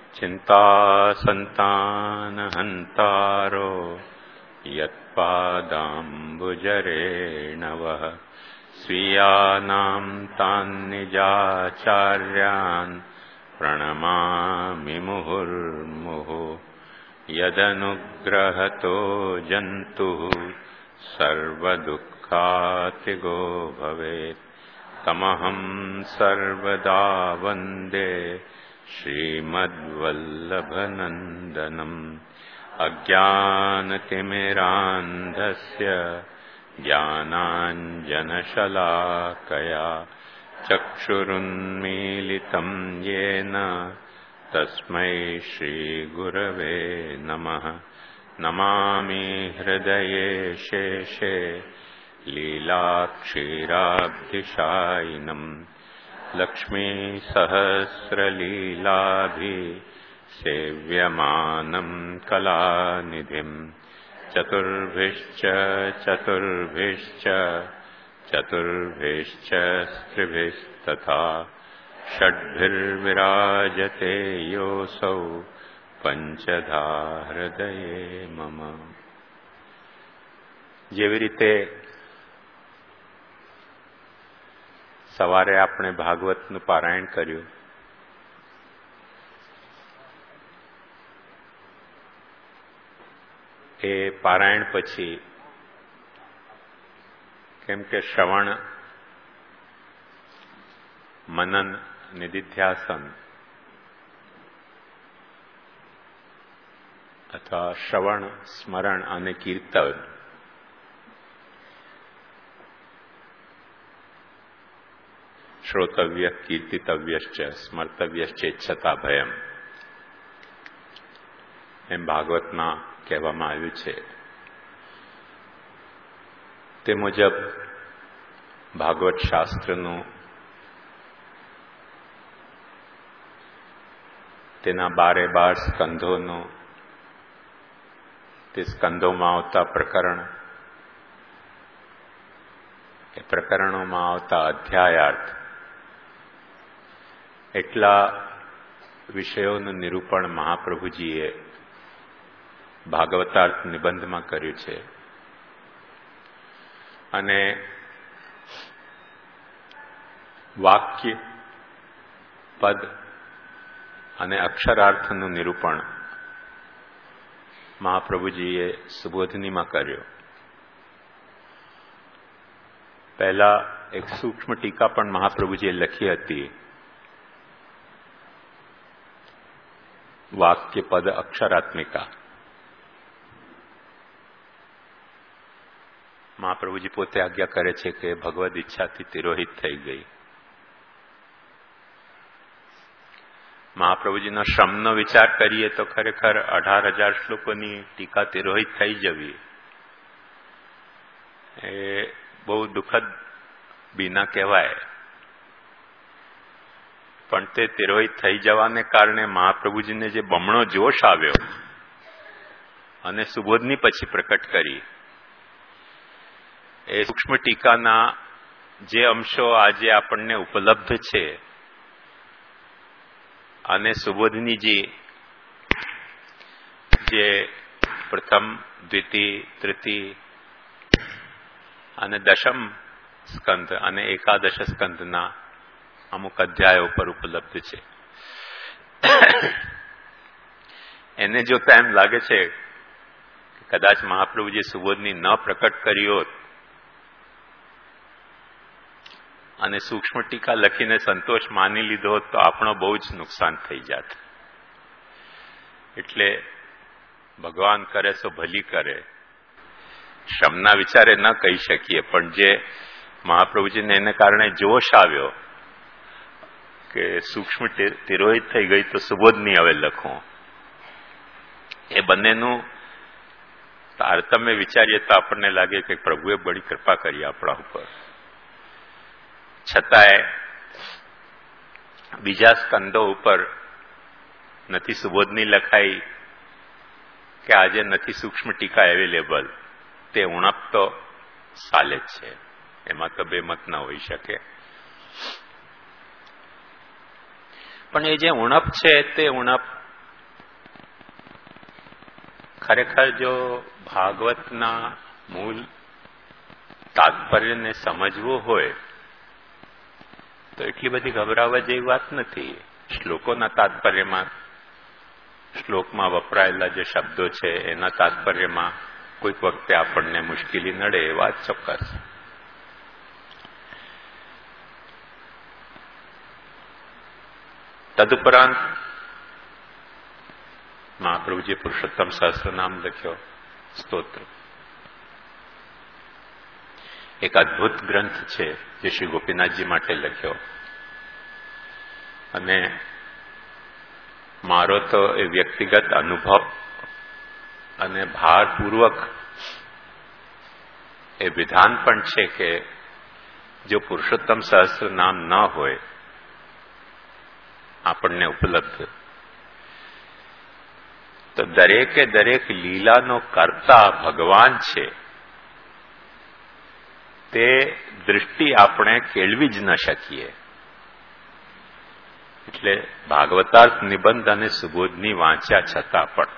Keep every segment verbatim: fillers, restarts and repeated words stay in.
चिन्तासन्तानहन्तारो यत्पादाम्बुजरेणवः स्वीयानां तान्निजाचार्यान् प्रणमामि मुहुर्मुहुः यदनुग्रहतो जन्तुः सर्वदुःखातिगो भवेत् तमहं सर्वदा वन्दे श्रीमद्वल्लभनन्दनम् अज्ञानतिमिरान्धस्य ज्ञानाञ्जनशलाकया चक्षुरुन्मीलितं येन तस्मै श्रीगुरवे नमः। नमामि हृदये शेषे लीलाक्षीराब्धिशायिनम् लक्ष्मीसहस्रलीलाभिः सेव्यमानं कलानिधिम् चतुर्भिश्च चतुर्भिश्च चतुर्भिश्च स्त्रिभिस्तथा षड्भिर्विराजते योऽसौ પંચધા હૃદયે મમ. જેવી રીતે સવારે આપણે ભાગવતનું પારાયણ કર્યું, એ પારાયણ પછી કેમ કે શ્રવણ, મનન, નિધિધ્યાસન અથવા શ્રવણ, સ્મરણ અને કીર્તન શ્રોતવ્ય કીર્તિતવ્યશ્ચ સ્મર્તવ્યશ્ચેચ્છતા ભયમ એમ ભાગવતમાં કહેવામાં આવ્યું છે. તે મુજબ ભાગવત શાસ્ત્રનું તેના બારે બાર સ્કંધોનું, તે સ્કંદોમાં આવતા પ્રકરણ, એ પ્રકરણોમાં આવતા અધ્યાયાર્થ, એટલા વિષયોનું નિરૂપણ મહાપ્રભુજીએ ભાગવતાર્થ નિબંધમાં કર્યું છે. અને વાક્ય, પદ અને અક્ષરાર્થનું નિરૂપણ મહાપ્રભુજીએ સુબોધનીમાં કર્યો. પહેલા એક સૂક્ષ્મ ટીકા પણ મહાપ્રભુજીએ લખી હતી, વાક્ય પદ અક્ષરાત્મિકા. મહાપ્રભુજી પોતે આજ્ઞા કરે છે કે ભગવદ ઈચ્છાથી તિરોહિત થઈ ગઈ. મહાપ્રભુજીના શ્રમનો વિચાર કરીએ તો ખરેખર અઢાર હજાર શ્લોકોની ટીકા તિરોહિત થઈ જવી એ બહુ દુઃખદ બીના કહેવાય. પણ તે તિરોહિત થઈ જવાને કારણે મહાપ્રભુજીને જે બમણો જોશ આવ્યો અને સુબોધની પછી પ્રકટ કરી, એ સૂક્ષ્મ ટીકાના જે અંશો આજે આપણને ઉપલબ્ધ છે અને સુબોધનીજી જે પ્રથમ, દ્વિતીય, તૃતીય અને દશમ સ્કંધ અને એકાદશ સ્કંધના અમુક અધ્યાયો પર ઉપલબ્ધ છે, એને જોતા એમ લાગે છે કે કદાચ મહાપ્રભુજી સુબોધની ન પ્રકટ કરી હોત અને સૂક્ષ્મ ટીકા લખીને સંતોષ માની લીધો હોત તો આપણો બહુ જ નુકસાન થઈ જાત. એટલે ભગવાન કરે સો ભલી કરે, શ્રમના વિચારે ન કહી શકીએ, પણ જે મહાપ્રભુજીને એને કારણે જોશ આવ્યો કે સૂક્ષ્મ તિરોહિત થઈ ગઈ તો સુબોધની હવે લખો, એ બંનેનું તારતમ્ય વિચારીએ તો આપણને લાગે કે પ્રભુએ બડી કૃપા કરી આપણા ઉપર. છતાંય બીજા સ્કંદો ઉપર નથી સુબોધની લખાઈ કે આજે નથી સૂક્ષ્મ ટીકા અવેલેબલ, તે ઉણપ તો ચાલે જ છે, એમાં તો બે મત ન હોઈ શકે. પણ એ જે ઉણપ છે તે ઉણપ ખરેખર જો ભાગવતના મૂળ તાત્પર્યને સમજવું હોય તો એટલી બધી ગભરાવા જેવી વાત નથી. શ્લોકોના તાત્પર્યમાં, શ્લોકમાં વપરાયેલા જે શબ્દો છે એના તાત્પર્યમાં કોઈક વખતે આપણને મુશ્કેલી નડે એ વાત ચોક્કસ. તદુપરાંત મહાપ્રભુજીએ પુરુષોત્તમ સહસ્રનામ લખ્યો, સ્તોત્ર. એક અદભુત ગ્રંથ છે જે શ્રી ગોપીનાથજી માટે લખ્યો, અને મારો તો એ વ્યક્તિગત અનુભવ અને ભારપૂર્વક એ વિધાન પણ છે કે જો પુરુષોત્તમ સહસ્ર નામ ન હોય આપણને ઉપલબ્ધ તો દરેકે દરેક લીલાનો કર્તા ભગવાન છે તે દૃષ્ટિ આપણે કેળવી જ ન શકીએ. એટલે ભાગવતાર્થ નિબંધ અને સુબોધની વાંચ્યા છતાં પણ,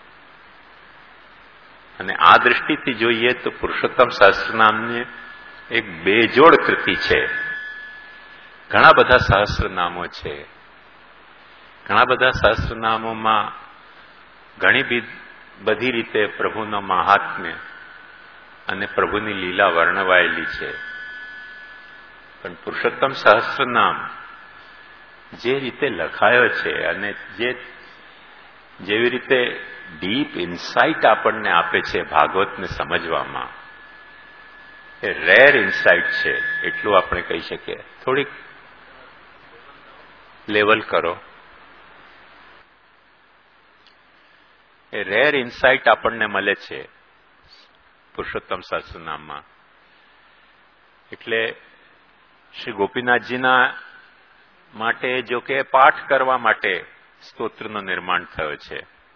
અને આ દૃષ્ટિથી જોઈએ તો પુરુષોત્તમ સહસ્રનામની એક બેજોડ કૃતિ છે. ઘણા બધા સહસ્રનામો છે, ઘણા બધા સહસ્રનામોમાં ઘણી બધી રીતે પ્રભુનો મહાત્મ્ય અને પ્રભુની લીલા વર્ણવાયેલી છે. પણ પુરુષોત્તમ સહસ્રનામ જે રીતે લખાયો છે અને જે જેવી રીતે ડીપ ઇન્સાઇટ આપણને આપે છે ભાગવતને સમજવામાં, એ રેર ઇન્સાઇટ છે એટલું આપણે કહી શકીએ. થોડીક લેવલ કરો. એ રેર ઇન્સાઇટ આપણને મળે છે પુરુષોત્તમ સહસ્રનામમાં. એટલે શ્રી ગોપીનાથજીના માટે જો કે પાઠ કરવા માટે સ્તોત્રનું નિર્માણ થયો છે,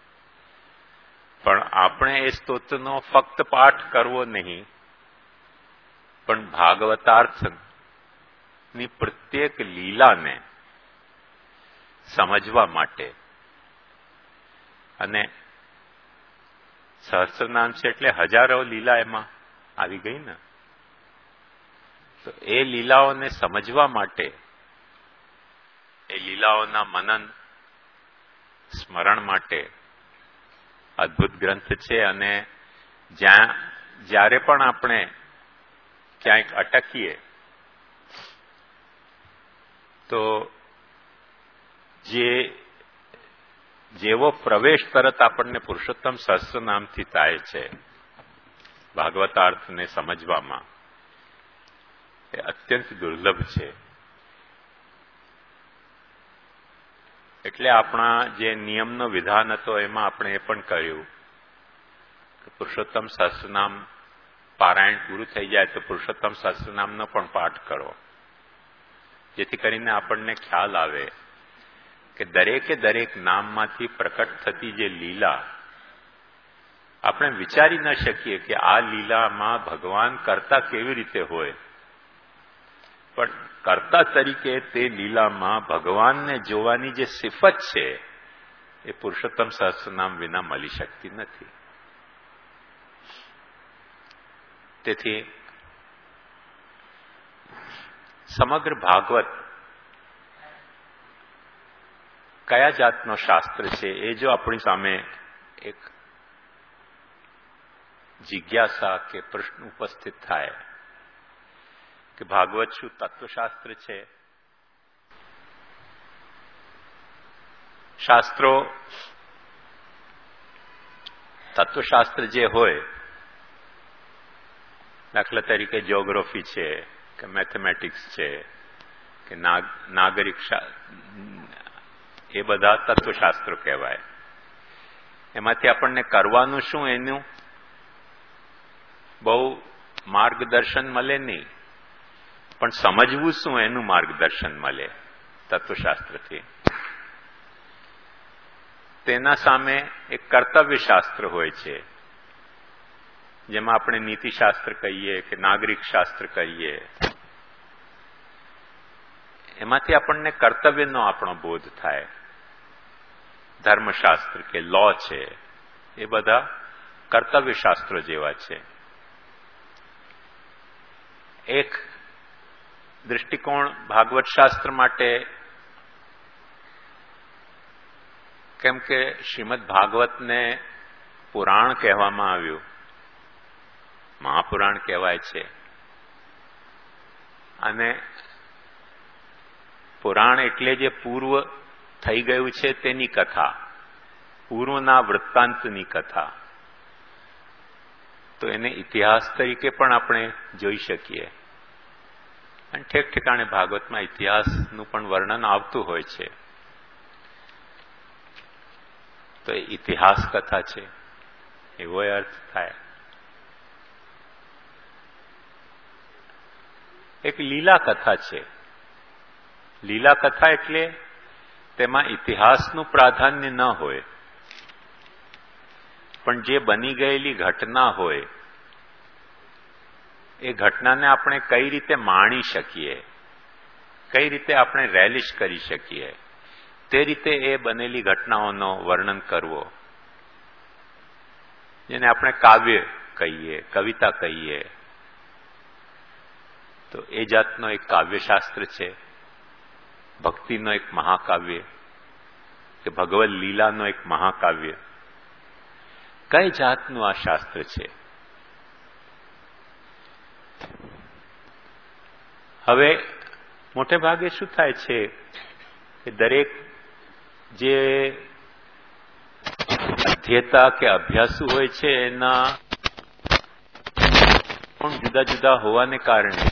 પણ આપણે એ સ્તોત્રનો ફક્ત પાઠ કરવો નહીં, પણ ભાગવતાર્થની પ્રત્યેક લીલાને સમજવા માટે. અને સહસ્રનામ છે એટલે હજારો લીલા એમાં આવી ગઈ ને, તો એ લીલાઓને સમજવા માટે, એ લીલાઓના મનન સ્મરણ માટે અદભુત ગ્રંથ છે. અને જ્યાં જ્યારે પણ આપણે ક્યાંક અટકીએ તો જે જેવો પ્રવેશ તરત આપણને પુરુષોત્તમ સહસ્રનામથી થાય છે ભાગવતાર્થને સમજવામાં, એ અત્યંત દુર્લભ છે. એટલે આપણા જે નિયમનો વિધાન હતો એમાં આપણે એ પણ કહ્યું કે પુરુષોત્તમ સહસ્રનામ પારાયણ પૂરું થઈ જાય તો પુરુષોત્તમ સહસ્રનામનો પણ પાઠ કરો, જેથી કરીને આપણને ખ્યાલ આવે કે દરેકે દરેક નામમાંથી પ્રકટ થતી જે લીલા આપણે વિચારી ન શકીએ કે આ લીલામાં ભગવાન કરતા કેવી રીતે હોય, પણ કર્તા તરીકે તે લીલામાં ભગવાનને જોવાની જે સિફત છે એ પુરુષોત્તમ સહસ્રનામ વિના મળી શકતી નથી. તેથી સમગ્ર ભાગવત કયા જાતનો શાસ્ત્ર છે એ જો આપણી સામે એક જિજ્ઞાસા કે પ્રશ્ન ઉપસ્થિત થાય કે ભાગવત શું તત્વશાસ્ત્ર છે? શાસ્ત્રો તત્વશાસ્ત્ર જે હોય, દાખલા તરીકે જ્યોગ્રાફી છે કે મેથેમેટિક્સ છે કે નાગરિક એ બધા તત્વશાસ્ત્રો કહેવાય. એમાંથી આપણને કરવાનું શું એનું બહુ માર્ગદર્શન મળે નહીં, પણ સમજવું શું એનું માર્ગદર્શન મળે તત્વશાસ્ત્રથી. તેના સામે એક કર્તવ્યશાસ્ત્ર હોય છે, જેમાં આપણે નીતિશાસ્ત્ર કહીએ કે નાગરિક શાસ્ત્ર કહીએ. એમાંથી આપણને કર્તવ્યનો આપણો બોધ થાય. ધર્મશાસ્ત્ર કે લો છે એ બધા કર્તવ્ય શાસ્ત્રો જેવા છે. એક દૃષ્ટિકોણ ભાગવત શાસ્ત્ર માટે, કેમ કે શ્રીમદ ભાગવતને પુરાણ કહેવામાં આવ્યું, મહાપુરાણ કહેવાય છે, અને પુરાણ એટલે જે પૂર્વ થઈ ગયું છે તેની કથા, પૂર્વના વૃત્તાંતની કથા. તો એને ઇતિહાસ તરીકે પણ આપણે જોઈ શકીએ. અને ઠેક ઠેકાણે ભાગવતમાં ઇતિહાસનું પણ વર્ણન આવતું હોય છે. તો એ ઇતિહાસ કથા છે એવો અર્થ થાય. એક લીલા કથા છે. લીલા કથા એટલે તેમાં ઇતિહાસનું પ્રાધાન્ય ન હોય, પણ જે બની ગયેલી ઘટના હોય એ ઘટનાને આપણે કઈ રીતે માણી શકીએ, કઈ રીતે આપણે રેલિશ કરી શકીએ, તે રીતે એ બનેલી ઘટનાઓનો વર્ણન કરવો, જેને આપણે કાવ્ય કહીએ, કવિતા કહીએ. તો એ જાતનો એક કાવ્યશાસ્ત્ર છે. ભક્તિનો એક મહાકાવ્ય કે ભગવદ લીલાનો એક મહાકાવ્ય. કઈ જાતનું આ શાસ્ત્ર છે? હવે મોટે ભાગે શું થાય છે કે દરેક જે અધ્યેતા કે અભ્યાસુ હોય છે એના પણ જુદા જુદા હોવાને કારણે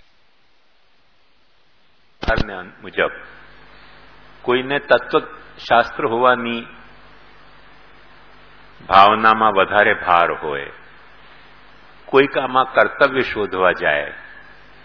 મુજબ કોઈને તત્વશાસ્ત્ર હોવાની ભાવનામાં વધારે ભાર હોય, કોઈક આમાં કર્તવ્ય શોધવા જાય,